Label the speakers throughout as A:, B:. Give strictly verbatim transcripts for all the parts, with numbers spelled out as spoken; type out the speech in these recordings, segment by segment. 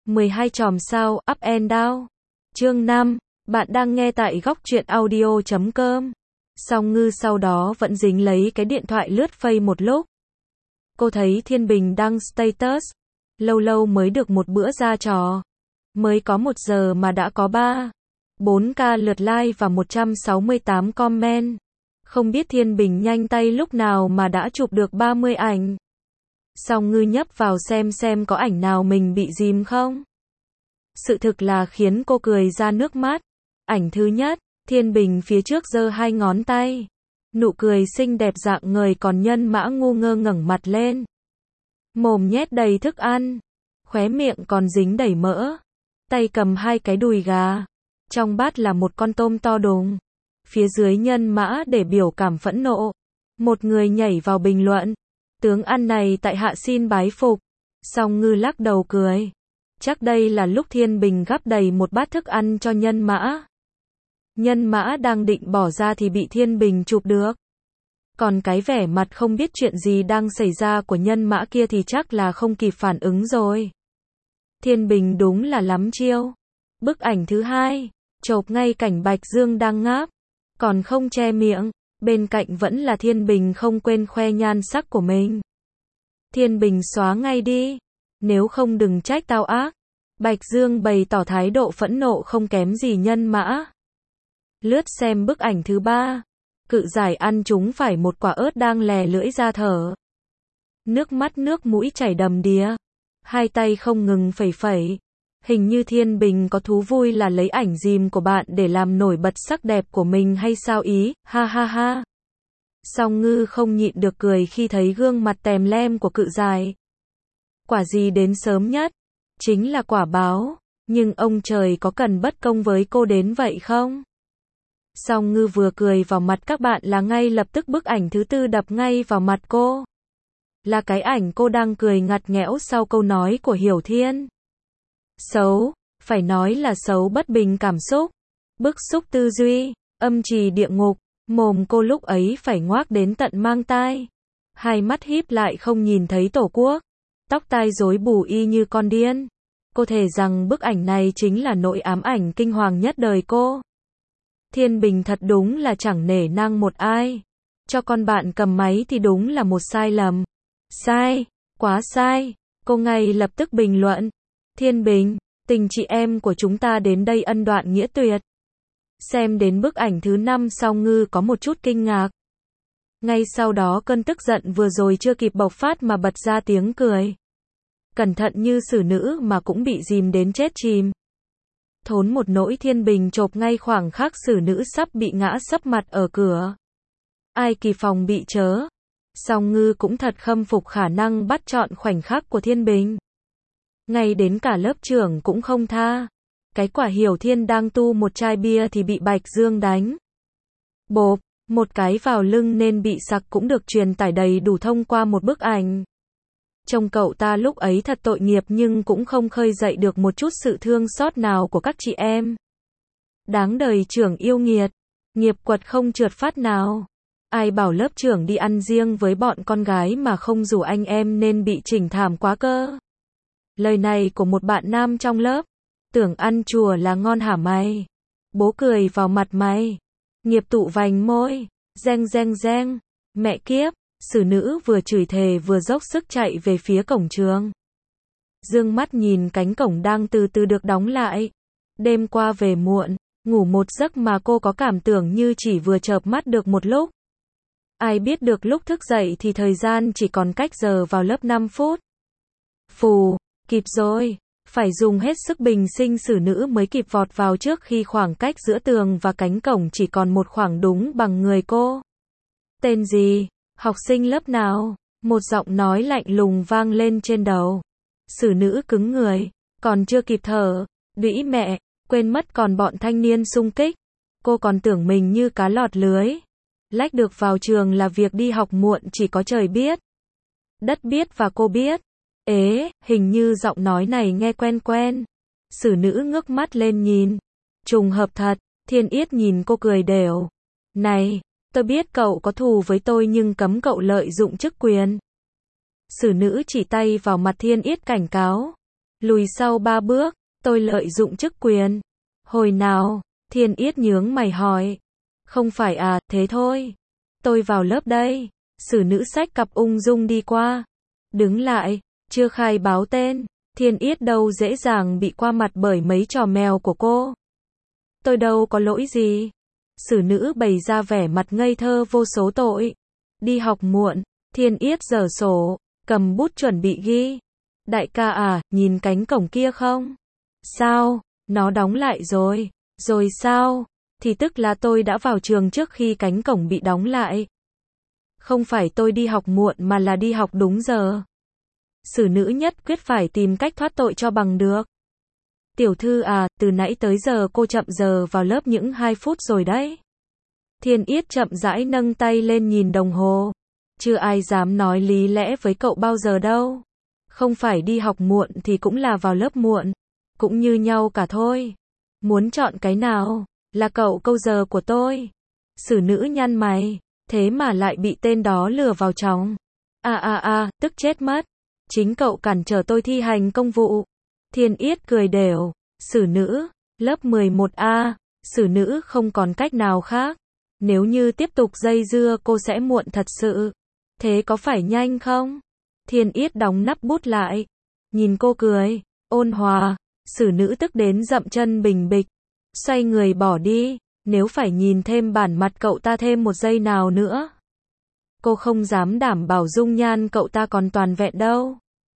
A: mười hai chòm sao, up and down. Chương năm, bạn đang nghe tại góc truyện audio chấm com. Song Ngư sau đó vẫn dính lấy cái điện thoại lướt Face một lúc. Cô thấy Thiên Bình đăng status, lâu lâu mới được một bữa ra trò. Mới có một giờ mà đã có ba, bốn k lượt like và một trăm sáu mươi tám comment. Không biết Thiên Bình nhanh tay lúc nào mà đã chụp được ba mươi ảnh. Song Ngư nhấp vào xem xem có ảnh nào mình bị dìm không. Sự thực là khiến cô cười ra nước mắt. Ảnh thứ nhất, Thiên Bình phía trước giơ hai ngón tay. Nụ cười xinh đẹp rạng ngời, còn Nhân Mã ngu ngơ ngẩng mặt lên. Mồm nhét đầy thức ăn, khóe miệng còn dính đầy mỡ. Tay cầm hai cái đùi gà. Trong bát là một con tôm to đùng. Phía dưới Nhân Mã để biểu cảm phẫn nộ. Một người nhảy vào bình luận. Tướng ăn này tại hạ xin bái phục. Song Ngư lắc đầu cười. Chắc đây là lúc Thiên Bình gắp đầy một bát thức ăn cho Nhân Mã. Nhân Mã đang định bỏ ra thì bị Thiên Bình chụp được. Còn cái vẻ mặt không biết chuyện gì đang xảy ra của Nhân Mã kia thì chắc là không kịp phản ứng rồi. Thiên Bình đúng là lắm chiêu. Bức ảnh thứ hai, chộp ngay cảnh Bạch Dương đang ngáp, còn không che miệng. Bên cạnh vẫn là Thiên Bình không quên khoe nhan sắc của mình. Thiên Bình xóa ngay đi, nếu không đừng trách tao ác. Bạch Dương bày tỏ thái độ phẫn nộ không kém gì Nhân Mã. Lướt xem bức ảnh thứ ba, Cự Giải ăn trúng phải một quả ớt đang lè lưỡi ra thở. Nước mắt nước mũi chảy đầm đìa, hai tay không ngừng phẩy phẩy. Hình như Thiên Bình có thú vui là lấy ảnh dìm của bạn để làm nổi bật sắc đẹp của mình hay sao ý, ha ha ha. Song Ngư không nhịn được cười khi thấy gương mặt tèm lem của Cự Giải. Quả gì đến sớm nhất? Chính là quả báo, nhưng ông trời có cần bất công với cô đến vậy không? Song Ngư vừa cười vào mặt các bạn là ngay lập tức bức ảnh thứ tư đập ngay vào mặt cô. Là cái ảnh cô đang cười ngặt nghẽo sau câu nói của Hiểu Thiên. Xấu, phải nói là xấu bất bình cảm xúc, bức xúc tư duy, âm trì địa ngục. Mồm cô lúc ấy phải ngoác đến tận mang tai. Hai mắt híp lại không nhìn thấy Tổ quốc. Tóc tai rối bù y như con điên. Cô thề rằng bức ảnh này chính là nỗi ám ảnh kinh hoàng nhất đời cô. Thiên Bình thật đúng là chẳng nể nang một ai. Cho con bạn cầm máy thì đúng là một sai lầm. Sai, quá sai. Cô ngay lập tức bình luận. Thiên Bình, tình chị em của chúng ta đến đây ân đoạn nghĩa tuyệt. Xem đến bức ảnh thứ năm Song Ngư có một chút kinh ngạc. Ngay sau đó cơn tức giận vừa rồi chưa kịp bộc phát mà bật ra tiếng cười. Cẩn thận như xử nữ mà cũng bị dìm đến chết chìm. Thốn một nỗi Thiên Bình chộp ngay khoảng khắc xử nữ sắp bị ngã sấp mặt ở cửa. Ai kỳ phòng bị chớ. Song Ngư cũng thật khâm phục khả năng bắt chọn khoảnh khắc của Thiên Bình. Ngay đến cả lớp trưởng cũng không tha. Cái quả Hiểu Thiên đang tu một chai bia thì bị Bạch Dương đánh. Bộp, một cái vào lưng nên bị sặc cũng được truyền tải đầy đủ thông qua một bức ảnh. Trông cậu ta lúc ấy thật tội nghiệp nhưng cũng không khơi dậy được một chút sự thương xót nào của các chị em. Đáng đời trưởng yêu nghiệt, nghiệp quật không trượt phát nào. Ai bảo lớp trưởng đi ăn riêng với bọn con gái mà không rủ anh em nên bị chỉnh thảm quá cơ. Lời này của một bạn nam trong lớp. Tưởng ăn chùa là ngon hả mày? Bố cười vào mặt mày. Nghiệp tụ vành môi. Reng reng reng. Mẹ kiếp. Xử nữ vừa chửi thề vừa dốc sức chạy về phía cổng trường. Dương mắt nhìn cánh cổng đang từ từ được đóng lại. Đêm qua về muộn, ngủ một giấc mà cô có cảm tưởng như chỉ vừa chợp mắt được một lúc. Ai biết được lúc thức dậy thì thời gian chỉ còn cách giờ vào lớp năm phút. Phù, kịp rồi. Phải dùng hết sức bình sinh xử nữ mới kịp vọt vào trước khi khoảng cách giữa tường và cánh cổng chỉ còn một khoảng đúng bằng người cô. Tên gì? Học sinh lớp nào? Một giọng nói lạnh lùng vang lên trên đầu. Xử nữ cứng người, còn chưa kịp thở. Đũy mẹ, quên mất còn bọn thanh niên xung kích. Cô còn tưởng mình như cá lọt lưới. Lách được vào trường là việc đi học muộn chỉ có trời biết. Đất biết và cô biết. Ế, hình như giọng nói này nghe quen quen. Xử nữ ngước mắt lên nhìn. Trùng hợp thật, Thiên Yết nhìn cô cười đều. Này, tôi biết cậu có thù với tôi nhưng cấm cậu lợi dụng chức quyền. Xử nữ chỉ tay vào mặt Thiên Yết cảnh cáo. Lùi sau ba bước, tôi lợi dụng chức quyền. Hồi nào? Thiên Yết nhướng mày hỏi. Không phải à, thế thôi. Tôi vào lớp đây. Xử nữ xách cặp ung dung đi qua. Đứng lại, chưa khai báo tên. Thiên Yết đâu dễ dàng bị qua mặt bởi mấy trò mèo của cô. Tôi đâu có lỗi gì. Xử nữ bày ra vẻ mặt ngây thơ vô số tội. Đi học muộn. Thiên Yết giở sổ, cầm bút chuẩn bị ghi. Đại ca à, nhìn cánh cổng kia không? Sao? Nó đóng lại rồi. Rồi sao? Thì tức là tôi đã vào trường trước khi cánh cổng bị đóng lại. Không phải tôi đi học muộn mà là đi học đúng giờ. Xử nữ nhất quyết phải tìm cách thoát tội cho bằng được. Tiểu thư à, từ nãy tới giờ cô chậm giờ vào lớp những hai phút rồi đấy. Thiên Yết chậm rãi nâng tay lên nhìn đồng hồ. Chưa ai dám nói lý lẽ với cậu bao giờ đâu. Không phải đi học muộn thì cũng là vào lớp muộn. Cũng như nhau cả thôi. Muốn chọn cái nào? Là cậu câu giờ của tôi. Xử nữ nhăn mày. Thế mà lại bị tên đó lừa vào trong. À à à, tức chết mất. Chính cậu cản trở tôi thi hành công vụ. Thiên Yết cười đều. Xử nữ, lớp mười một A. Xử nữ không còn cách nào khác. Nếu như tiếp tục dây dưa cô sẽ muộn thật sự. Thế có phải nhanh không? Thiên Yết đóng nắp bút lại. Nhìn cô cười, ôn hòa. Xử nữ tức đến dậm chân bình bịch. Xoay người bỏ đi. Nếu phải nhìn thêm bản mặt cậu ta thêm một giây nào nữa. Cô không dám đảm bảo dung nhan cậu ta còn toàn vẹn đâu.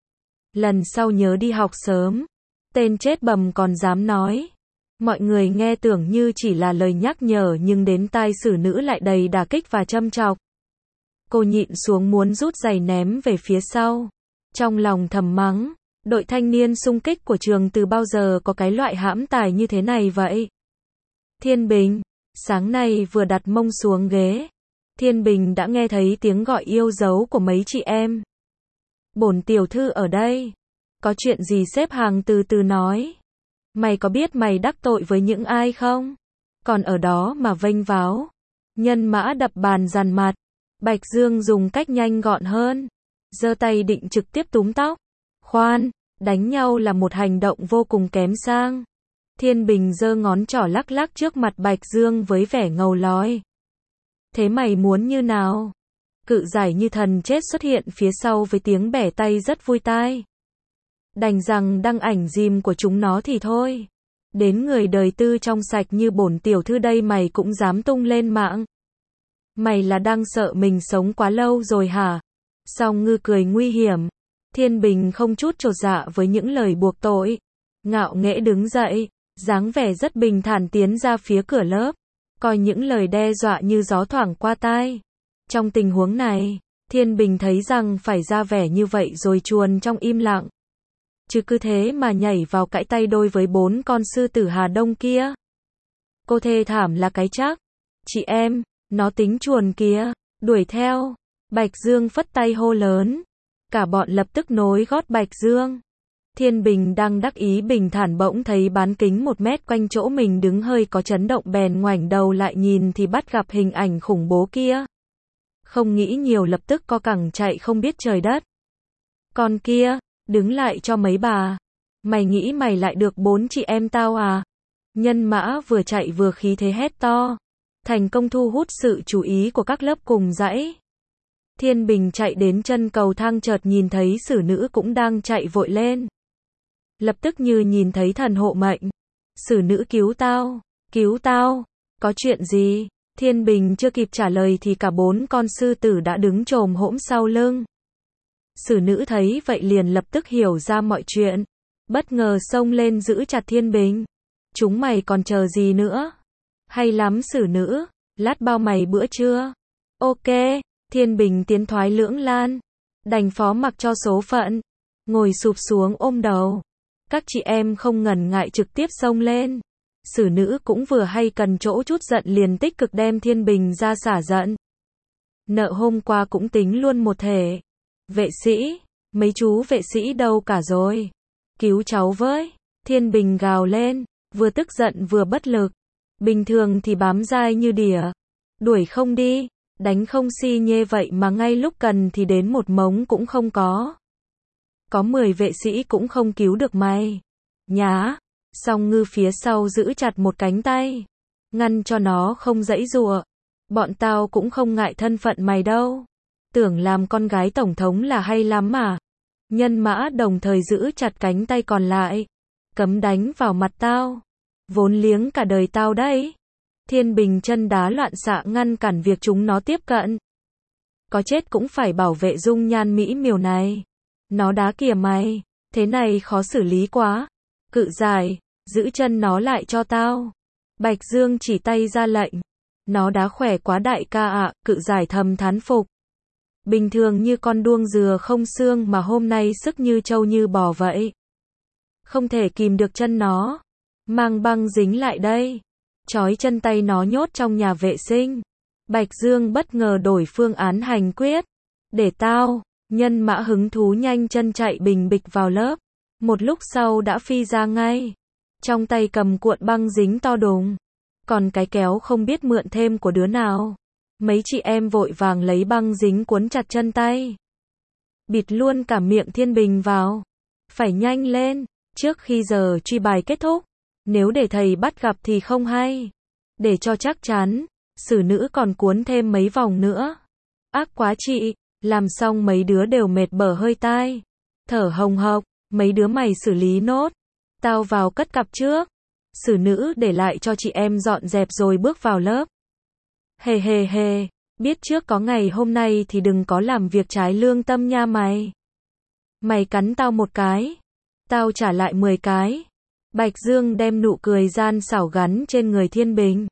A: Lần sau nhớ đi học sớm. Tên chết bầm còn dám nói. Mọi người nghe tưởng như chỉ là lời nhắc nhở nhưng đến tai xử nữ lại đầy đả kích và châm chọc. Cô nhịn xuống muốn rút giày ném về phía sau. Trong lòng thầm mắng, đội thanh niên xung kích của trường từ bao giờ có cái loại hãm tài như thế này vậy? Thiên Bình, sáng nay vừa đặt mông xuống ghế. Thiên Bình đã nghe thấy tiếng gọi yêu dấu của mấy chị em. Bổn tiểu thư ở đây. Có chuyện gì xếp hàng từ từ nói. Mày có biết mày đắc tội với những ai không? Còn ở đó mà vênh váo. Nhân mã đập bàn dằn mặt. Bạch Dương dùng cách nhanh gọn hơn. Giơ tay định trực tiếp túm tóc. Khoan, đánh nhau là một hành động vô cùng kém sang. Thiên Bình giơ ngón trỏ lắc lắc trước mặt Bạch Dương với vẻ ngầu lói. Thế mày muốn như nào? Cự giải như thần chết xuất hiện phía sau với tiếng bẻ tay rất vui tai. Đành rằng đăng ảnh dìm của chúng nó thì thôi. Đến người đời tư trong sạch như bổn tiểu thư đây mày cũng dám tung lên mạng. Mày là đang sợ mình sống quá lâu rồi hả? Song Ngư cười nguy hiểm. Thiên Bình không chút chột dạ với những lời buộc tội. Ngạo nghễ đứng dậy, dáng vẻ rất bình thản tiến ra phía cửa lớp. Coi những lời đe dọa như gió thoảng qua tai. Trong tình huống này, Thiên Bình thấy rằng phải ra vẻ như vậy rồi chuồn trong im lặng. Chứ cứ thế mà nhảy vào cãi tay đôi với bốn con sư tử Hà Đông kia. Cô thê thảm là cái chắc. Chị em, nó tính chuồn kìa, đuổi theo. Bạch Dương phất tay hô lớn. Cả bọn lập tức nối gót Bạch Dương. Thiên Bình đang đắc ý bình thản bỗng thấy bán kính một mét quanh chỗ mình đứng hơi có chấn động bèn ngoảnh đầu lại nhìn thì bắt gặp hình ảnh khủng bố kia. Không nghĩ nhiều lập tức co cẳng chạy không biết trời đất. Con kia, đứng lại cho mấy bà. Mày nghĩ mày lại được bốn chị em tao à? Nhân mã vừa chạy vừa khí thế hét to. Thành công thu hút sự chú ý của các lớp cùng dãy. Thiên Bình chạy đến chân cầu thang chợt nhìn thấy xử nữ cũng đang chạy vội lên. Lập tức như nhìn thấy thần hộ mệnh. Xử nữ cứu tao, cứu tao, có chuyện gì? Thiên Bình chưa kịp trả lời thì cả bốn con sư tử đã đứng chồm hỗn sau lưng. Xử nữ thấy vậy liền lập tức hiểu ra mọi chuyện. Bất ngờ xông lên giữ chặt Thiên Bình. Chúng mày còn chờ gì nữa? Hay lắm xử nữ, lát bao mày bữa trưa. Ok, Thiên Bình tiến thoái lưỡng lan. Đành phó mặc cho số phận. Ngồi sụp xuống ôm đầu. Các chị em không ngần ngại trực tiếp xông lên. Xử nữ cũng vừa hay cần chỗ chút giận liền tích cực đem Thiên Bình ra xả giận. Nợ hôm qua cũng tính luôn một thể. Vệ sĩ, mấy chú vệ sĩ đâu cả rồi? Cứu cháu với. Thiên Bình gào lên, vừa tức giận vừa bất lực. Bình thường thì bám dai như đỉa. Đuổi không đi, đánh không si nhê vậy mà ngay lúc cần thì đến một mống cũng không có. có mười vệ sĩ cũng không cứu được mày. Nhá. Song Ngư phía sau giữ chặt một cánh tay, ngăn cho nó không giãy giụa. Bọn tao cũng không ngại thân phận mày đâu. Tưởng làm con gái tổng thống là hay lắm mà. Nhân Mã đồng thời giữ chặt cánh tay còn lại. Cấm đánh vào mặt tao. Vốn liếng cả đời tao đấy. Thiên Bình chân đá loạn xạ ngăn cản việc chúng nó tiếp cận. Có chết cũng phải bảo vệ dung nhan mỹ miều này. Nó đá kìa mày. Thế này khó xử lý quá. Cự Giải, giữ chân nó lại cho tao. Bạch Dương chỉ tay ra lệnh. Nó đá khỏe quá đại ca ạ, Cự Giải thầm thán phục. Bình thường như con đuông dừa không xương mà hôm nay sức như trâu như bò vậy. Không thể kìm được chân nó. Mang băng dính lại đây. Trói chân tay nó nhốt trong nhà vệ sinh. Bạch Dương bất ngờ đổi phương án hành quyết. Để tao. Nhân Mã hứng thú nhanh chân chạy bình bịch vào lớp. Một lúc sau đã phi ra ngay. Trong tay cầm cuộn băng dính to đùng. Còn cái kéo không biết mượn thêm của đứa nào. Mấy chị em vội vàng lấy băng dính cuốn chặt chân tay. Bịt luôn cả miệng Thiên Bình vào. Phải nhanh lên, trước khi giờ truy bài kết thúc. Nếu để thầy bắt gặp thì không hay. Để cho chắc chắn, xử nữ còn cuốn thêm mấy vòng nữa. Ác quá chị, làm xong mấy đứa đều mệt bở hơi tai. Thở hồng hộc, mấy đứa mày xử lý nốt. Tao vào cất cặp trước. Xử nữ để lại cho chị em dọn dẹp rồi bước vào lớp. Hề hề hề, biết trước có ngày hôm nay thì đừng có làm việc trái lương tâm nha mày. Mày cắn tao một cái, tao trả lại mười cái. Bạch Dương đem nụ cười gian xảo gắn trên người Thiên Bình.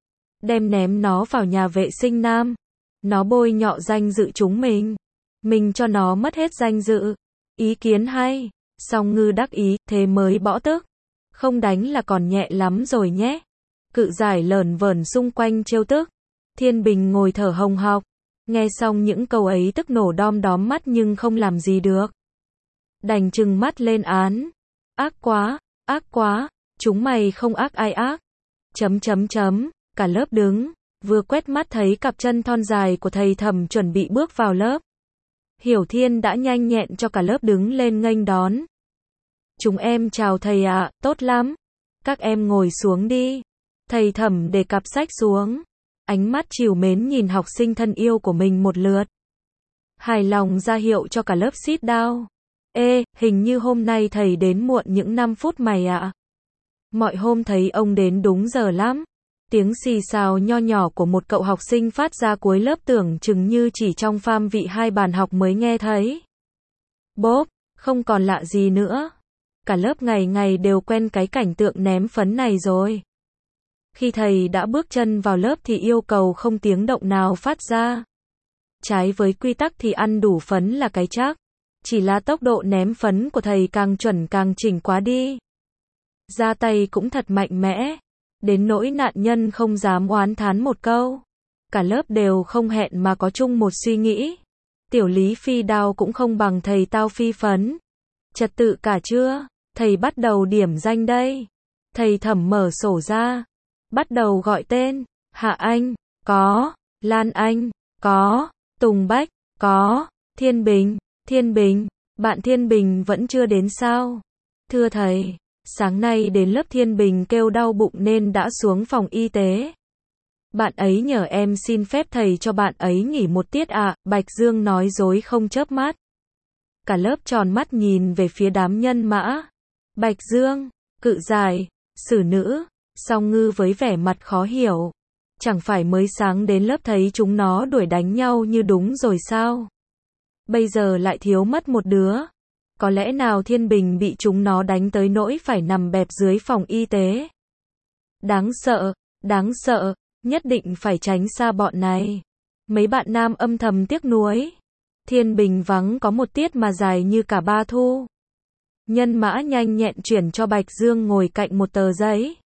A: Đem ném nó vào nhà vệ sinh nam. Nó bôi nhọ danh dự chúng mình. Mình cho nó mất hết danh dự. Ý kiến hay. Song Ngư đắc ý, thế mới bỏ tức. Không đánh là còn nhẹ lắm rồi nhé. Cự Giải lởn vởn xung quanh trêu tức. Thiên Bình ngồi thở hồng hộc. Nghe xong những câu ấy tức nổ đom đóm mắt nhưng không làm gì được. Đành trừng mắt lên án. Ác quá, ác quá, chúng mày không ác ai ác. Chấm chấm chấm, cả lớp đứng, vừa quét mắt thấy cặp chân thon dài của thầy Thẩm chuẩn bị bước vào lớp. Hiểu Thiên đã nhanh nhẹn cho cả lớp đứng lên nghênh đón. Chúng em chào thầy ạ, tốt lắm. Các em ngồi xuống đi. Thầy Thẩm để cặp sách xuống. Ánh mắt trìu mến nhìn học sinh thân yêu của mình một lượt. Hài lòng ra hiệu cho cả lớp sit down. Ê, hình như hôm nay thầy đến muộn những năm phút mày ạ. Mọi hôm thấy ông đến đúng giờ lắm. Tiếng xì xào nho nhỏ của một cậu học sinh phát ra cuối lớp tưởng chừng như chỉ trong pham vị hai bàn học mới nghe thấy. Bốp, không còn lạ gì nữa. Cả lớp ngày ngày đều quen cái cảnh tượng ném phấn này rồi. Khi thầy đã bước chân vào lớp thì yêu cầu không tiếng động nào phát ra. Trái với quy tắc thì ăn đủ phấn là cái chắc. Chỉ là tốc độ ném phấn của thầy càng chuẩn càng chỉnh quá đi. Ra tay cũng thật mạnh mẽ. Đến nỗi nạn nhân không dám oán thán một câu. Cả lớp đều không hẹn mà có chung một suy nghĩ. Tiểu Lý phi đao cũng không bằng thầy tao phi phấn. Trật tự cả chưa? Thầy bắt đầu điểm danh đây. Thầy Thẩm mở sổ ra. Bắt đầu gọi tên. Hạ Anh, có. Lan Anh, có. Tùng Bách, có. Thiên Bình, Thiên Bình, bạn Thiên Bình vẫn chưa đến sao? Thưa thầy, sáng nay đến lớp Thiên Bình kêu đau bụng nên đã xuống phòng y tế. Bạn ấy nhờ em xin phép thầy cho bạn ấy nghỉ một tiết ạ, à, Bạch Dương nói dối không chớp mắt. Cả lớp tròn mắt nhìn về phía đám Nhân Mã. Bạch Dương, Cự Giải, xử nữ, Song Ngư với vẻ mặt khó hiểu. Chẳng phải mới sáng đến lớp thấy chúng nó đuổi đánh nhau như đúng rồi sao? Bây giờ lại thiếu mất một đứa. Có lẽ nào Thiên Bình bị chúng nó đánh tới nỗi phải nằm bẹp dưới phòng y tế? Đáng sợ, đáng sợ, nhất định phải tránh xa bọn này. Mấy bạn nam âm thầm tiếc nuối. Thiên Bình vắng có một tiết mà dài như cả ba thu. Nhân Mã nhanh nhẹn chuyển cho Bạch Dương ngồi cạnh một tờ giấy.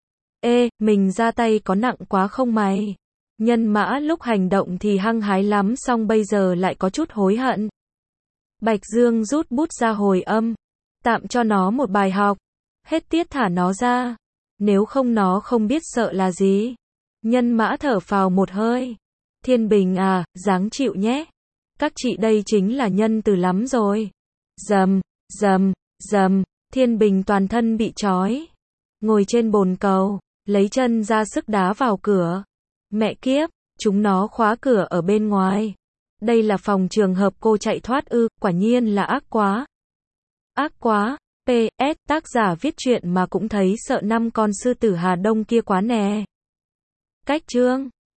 A: Ê, mình ra tay có nặng quá không mày? Nhân Mã lúc hành động thì hăng hái lắm xong bây giờ lại có chút hối hận. Bạch Dương rút bút ra hồi âm. Tạm cho nó một bài học. Hết tiết thả nó ra. Nếu không nó không biết sợ là gì. Nhân Mã thở phào một hơi. Thiên Bình à, ráng chịu nhé. Các chị đây chính là nhân từ lắm rồi. Rầm, rầm, rầm, Thiên Bình toàn thân bị trói. Ngồi trên bồn cầu, lấy chân ra sức đá vào cửa. Mẹ kiếp, chúng nó khóa cửa ở bên ngoài. Đây là phòng trường hợp cô chạy thoát ư, quả nhiên là ác quá. Ác quá. pê ét Tác giả viết truyện mà cũng thấy sợ năm con sư tử Hà Đông kia quá nè. Cách chương